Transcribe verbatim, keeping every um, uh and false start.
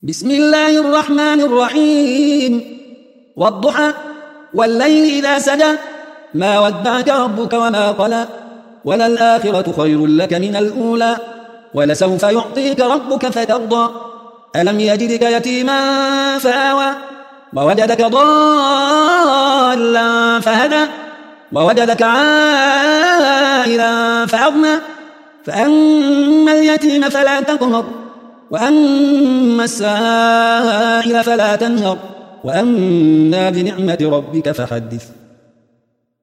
بسم الله الرحمن الرحيم والضحى والليل إذا سجى ما ودعك ربك وما قلى وللآخرة خير لك من الأولى ولسوف يعطيك ربك فترضى ألم يجدك يتيما فآوى ووجدك ضالا فهدى ووجدك عائلا فأغنى فأما اليتيم فلا تقهر وأما السائل فلا تنهر وأما بنعمة ربك فحدث